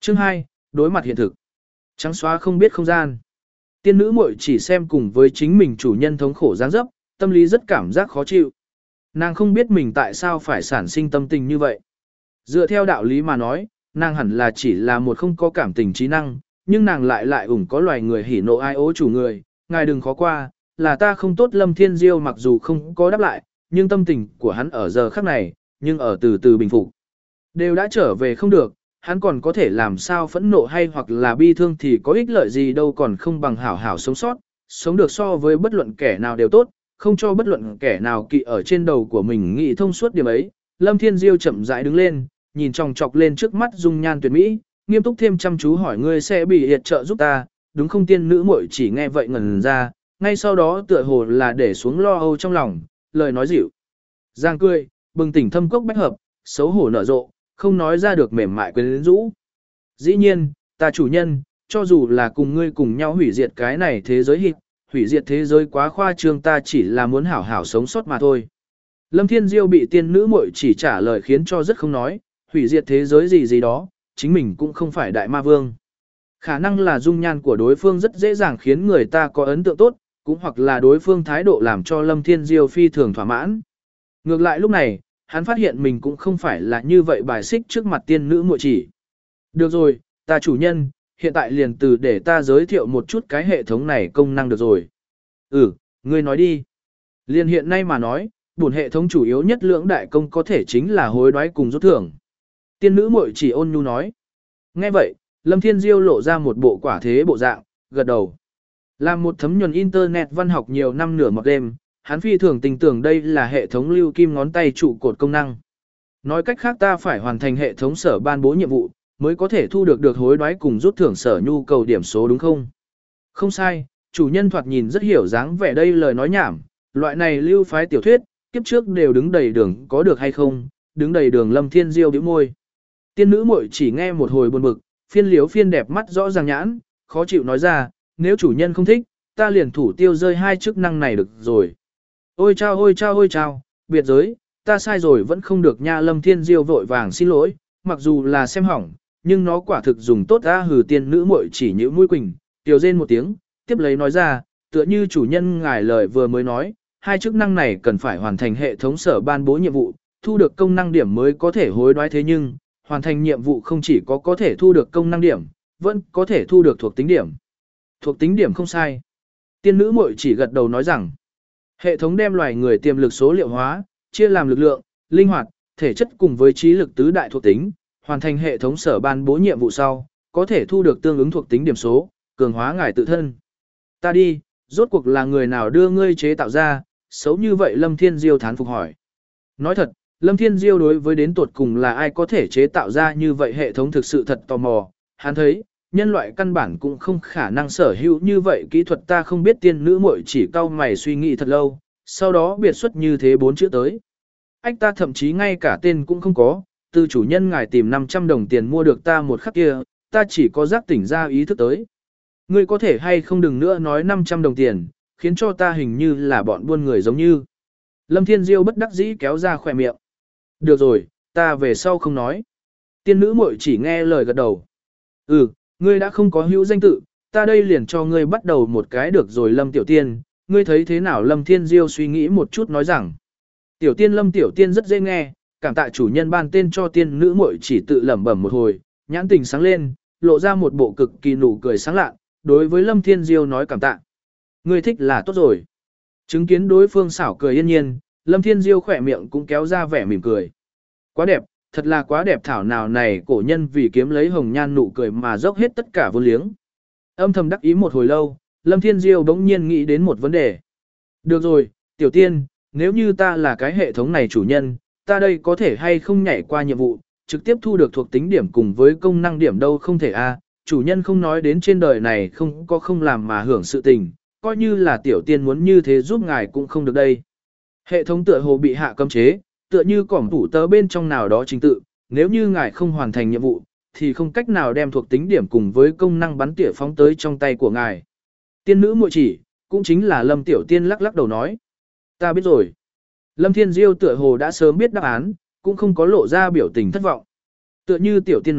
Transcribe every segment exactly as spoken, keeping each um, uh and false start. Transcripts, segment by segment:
Chương hai, đối mặt hiện thực. Trắng xóa không biết không gian. Tiên nữ muội chỉ xem cùng với chính mình chủ nhân thống khổ dáng dấp, tâm lý rất cảm giác khó chịu. Nàng không biết mình tại sao phải sản sinh tâm tình như vậy. Dựa theo đạo lý mà nói, nàng hẳn là chỉ là một không có cảm tình trí năng, nhưng nàng lại lại ủng có loài người hỉ nộ ai ố chủ người, ngài đừng khó qua, là ta không tốt. Lâm Thiên Diêu mặc dù không có đáp lại, nhưng tâm tình của hắn ở giờ khắc này, nhưng ở từ từ bình phục. Đều đã trở về không được, hắn còn có thể làm sao phẫn nộ hay hoặc là bi thương thì có ích lợi gì đâu, còn không bằng hảo hảo sống sót, sống được so với bất luận kẻ nào đều tốt, không cho bất luận kẻ nào kỵ ở trên đầu của mình. Nghĩ thông suốt điểm ấy, Lâm Thiên Diêu chậm rãi đứng lên, nhìn chòng chọc lên trước mắt dung nhan tuyệt mỹ, nghiêm túc thêm chăm chú hỏi: ngươi sẽ bị hiệt trợ giúp ta, đúng không? Tiên nữ muội chỉ nghe vậy ngẩn ra, ngay sau đó tựa hồ là để xuống lo âu trong lòng, lời nói dịu giang cười, bừng tỉnh thâm cốc bách hợp, xấu hổ nở rộ, không nói ra được mềm mại quyến rũ. Dĩ nhiên, ta chủ nhân, cho dù là cùng ngươi cùng nhau hủy diệt cái này thế giới hít, hủy diệt thế giới quá khoa trương, ta chỉ là muốn hảo hảo sống sót mà thôi. Lâm Thiên Diêu bị tiên nữ muội chỉ trả lời khiến cho rất không nói, hủy diệt thế giới gì gì đó, chính mình cũng không phải đại ma vương. Khả năng là dung nhan của đối phương rất dễ dàng khiến người ta có ấn tượng tốt, cũng hoặc là đối phương thái độ làm cho Lâm Thiên Diêu phi thường thỏa mãn. Ngược lại lúc này, hắn phát hiện mình cũng không phải là như vậy bài xích trước mặt tiên nữ muội chỉ. Được rồi, ta chủ nhân, hiện tại liền từ để ta giới thiệu một chút cái hệ thống này công năng được rồi. Ừ, ngươi nói đi. Liền hiện nay mà nói, bổn hệ thống chủ yếu nhất lưỡng đại công có thể chính là hối đoái cùng rút thưởng. Tiên nữ muội chỉ ôn nhu nói. Nghe vậy, Lâm Thiên Diêu lộ ra một bộ quả thế bộ dạng, gật đầu. Làm một thấm nhuần internet văn học nhiều năm nửa một đêm, hắn phi thường tình tưởng đây là hệ thống lưu kim ngón tay trụ cột công năng. Nói cách khác, ta phải hoàn thành hệ thống sở ban bố nhiệm vụ, mới có thể thu được được hối đoái cùng rút thưởng sở nhu cầu điểm số, đúng không? Không sai, chủ nhân thoạt nhìn rất hiểu dáng vẻ đây lời nói nhảm, loại này lưu phái tiểu thuyết, kiếp trước đều đứng đầy đường có được hay không, đứng đầy đường. Lâm Thiên Diêu bĩu môi. Tiên nữ muội chỉ nghe một hồi buồn bực, phiên liếu phiên đẹp mắt rõ ràng nhãn, khó chịu nói ra, nếu chủ nhân không thích, ta liền thủ tiêu rơi hai chức năng này được rồi. Ôi chao ôi chao ôi chao, biệt giới, ta sai rồi vẫn không được nha. Lâm Thiên Diêu vội vàng xin lỗi, mặc dù là xem hỏng, nhưng nó quả thực dùng tốt ra. Hừ, tiên nữ muội chỉ nhíu mũi quỳnh, tiểu rên một tiếng, tiếp lấy nói ra, tựa như chủ nhân ngài lời vừa mới nói, hai chức năng này cần phải hoàn thành hệ thống sở ban bố nhiệm vụ, thu được công năng điểm mới có thể hối đoái. Thế nhưng, hoàn thành nhiệm vụ không chỉ có có thể thu được công năng điểm, vẫn có thể thu được thuộc tính điểm. Thuộc tính điểm không sai. Tiên nữ muội chỉ gật đầu nói rằng, hệ thống đem loài người tiềm lực số liệu hóa, chia làm lực lượng, linh hoạt, thể chất cùng với trí lực tứ đại thuộc tính, hoàn thành hệ thống sở ban bố nhiệm vụ sau, có thể thu được tương ứng thuộc tính điểm số, cường hóa ngài tự thân. Ta đi, rốt cuộc là người nào đưa ngươi chế tạo ra, xấu như vậy? Lâm Thiên Diêu thán phục hỏi. Nói thật, Lâm Thiên Diêu đối với đến tột cùng là ai có thể chế tạo ra như vậy hệ thống thực sự thật tò mò. Hắn thấy, nhân loại căn bản cũng không khả năng sở hữu như vậy kỹ thuật. Ta không biết. Tiên nữ muội chỉ cau mày suy nghĩ thật lâu, sau đó biệt xuất như thế bốn chữ tới. Ách, ta thậm chí ngay cả tên cũng không có, từ chủ nhân ngài tìm năm trăm đồng tiền mua được ta một khắc kia, ta chỉ có giác tỉnh ra ý thức tới. Ngươi có thể hay không đừng nữa nói năm trăm đồng tiền, khiến cho ta hình như là bọn buôn người giống như. Lâm Thiên Diêu bất đắc dĩ kéo ra khỏe miệng. Được rồi, ta về sau không nói. Tiên nữ muội chỉ nghe lời gật đầu. Ừ, ngươi đã không có hữu danh tự, ta đây liền cho ngươi bắt đầu một cái được rồi. Lâm Tiểu Tiên, ngươi thấy thế nào? Lâm Thiên Diêu suy nghĩ một chút nói rằng, Tiểu Tiên, Lâm Tiểu Tiên rất dễ nghe, cảm tạ chủ nhân ban tên cho. Tiên nữ muội chỉ tự lẩm bẩm một hồi, nhãn tình sáng lên, lộ ra một bộ cực kỳ nụ cười sáng lạ, đối với Lâm Thiên Diêu nói cảm tạ. Ngươi thích là tốt rồi. Chứng kiến đối phương xảo cười yên nhiên, Lâm Thiên Diêu khỏe miệng cũng kéo ra vẻ mỉm cười. Quá đẹp, thật là quá đẹp. Thảo nào này cổ nhân vì kiếm lấy hồng nhan nụ cười mà dốc hết tất cả vô liếng. Âm thầm đắc ý một hồi lâu, Lâm Thiên Diêu bỗng nhiên nghĩ đến một vấn đề. Được rồi, Tiểu Tiên, nếu như ta là cái hệ thống này chủ nhân, ta đây có thể hay không nhảy qua nhiệm vụ, trực tiếp thu được thuộc tính điểm cùng với công năng điểm? Đâu không thể a, chủ nhân không nói đến trên đời này không có không làm mà hưởng sự tình, coi như là Tiểu Tiên muốn như thế giúp ngài cũng không được đây. Hệ thống tựa hồ bị hạ cấm chế, tựa như cỏm tủ tớ bên trong nào đó trình tự, nếu như ngài không hoàn thành nhiệm vụ, thì không cách nào đem thuộc tính điểm cùng với công năng bắn tỉa phóng tới trong tay của ngài. Tiên nữ muội chỉ, cũng chính là Lâm Tiểu Tiên lắc lắc đầu nói. Ta biết rồi. Lâm Thiên Diêu tựa hồ đã sớm biết đáp án, cũng không có lộ ra biểu tình thất vọng. Tựa như Tiểu Tiên nói,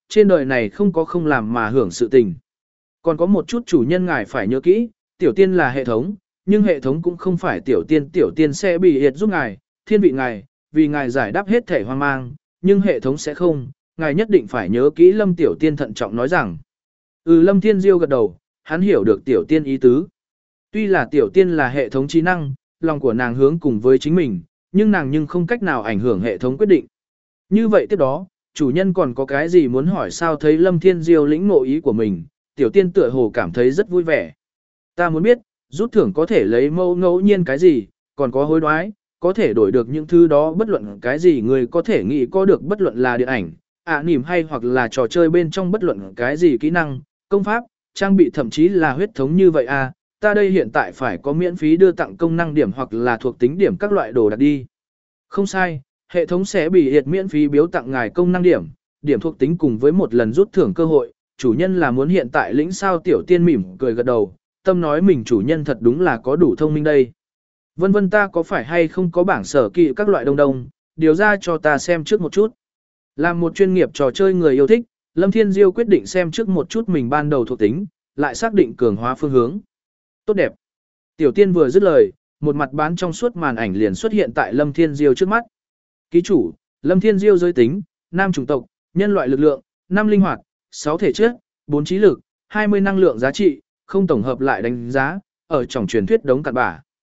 trên đời này không có không làm mà hưởng sự tình. Còn có một chút chủ nhân ngài phải nhớ kỹ, tiểu tiên là hệ thống, nhưng hệ thống cũng không phải tiểu tiên, tiểu tiên sẽ bị hiệt giúp ngài, thiên vị ngài, vì ngài giải đáp hết thể hoang mang, nhưng hệ thống sẽ không, ngài nhất định phải nhớ kỹ Lâm tiểu tiên thận trọng nói rằng. Ừ, Lâm Thiên Diêu gật đầu, hắn hiểu được tiểu tiên ý tứ. Tuy là tiểu tiên là hệ thống trí năng, lòng của nàng hướng cùng với chính mình, nhưng nàng nhưng không cách nào ảnh hưởng hệ thống quyết định. Như vậy tiếp đó, chủ nhân còn có cái gì muốn hỏi sao thấy Lâm Thiên Diêu lĩnh ngộ ý của mình, tiểu tiên tựa hồ cảm thấy rất vui vẻ. Ta muốn biết, rút thưởng có thể lấy mẫu ngẫu nhiên cái gì, còn có hối đoái, có thể đổi được những thứ đó bất luận cái gì người có thể nghĩ có được bất luận là điện ảnh, ạ nỉm hay hoặc là trò chơi bên trong bất luận cái gì kỹ năng, công pháp, trang bị thậm chí là huyết thống như vậy à, ta đây hiện tại phải có miễn phí đưa tặng công năng điểm hoặc là thuộc tính điểm các loại đồ đặt đi. Không sai, hệ thống sẽ bị hiệt miễn phí biếu tặng ngài công năng điểm, điểm thuộc tính cùng với một lần rút thưởng cơ hội, chủ nhân là muốn hiện tại lĩnh sao tiểu tiên mỉm cười gật đầu, tâm nói mình chủ nhân thật đúng là có đủ thông minh đây. Vân vân ta có phải hay không có bảng sở kỵ các loại đông đông, điều ra cho ta xem trước một chút. Làm một chuyên nghiệp trò chơi người yêu thích, Lâm Thiên Diêu quyết định xem trước một chút mình ban đầu thuộc tính, lại xác định cường hóa phương hướng. Tốt đẹp. Tiểu tiên vừa dứt lời, một mặt bán trong suốt màn ảnh liền xuất hiện tại Lâm Thiên Diêu trước mắt. Ký chủ, Lâm Thiên Diêu giới tính, nam chủng tộc, nhân loại lực lượng, năm linh hoạt, sáu thể chất, bốn trí lực, hai mươi năng lượng giá trị, không tổng hợp lại đánh giá, ở trong truyền thuyết đống cặn bã.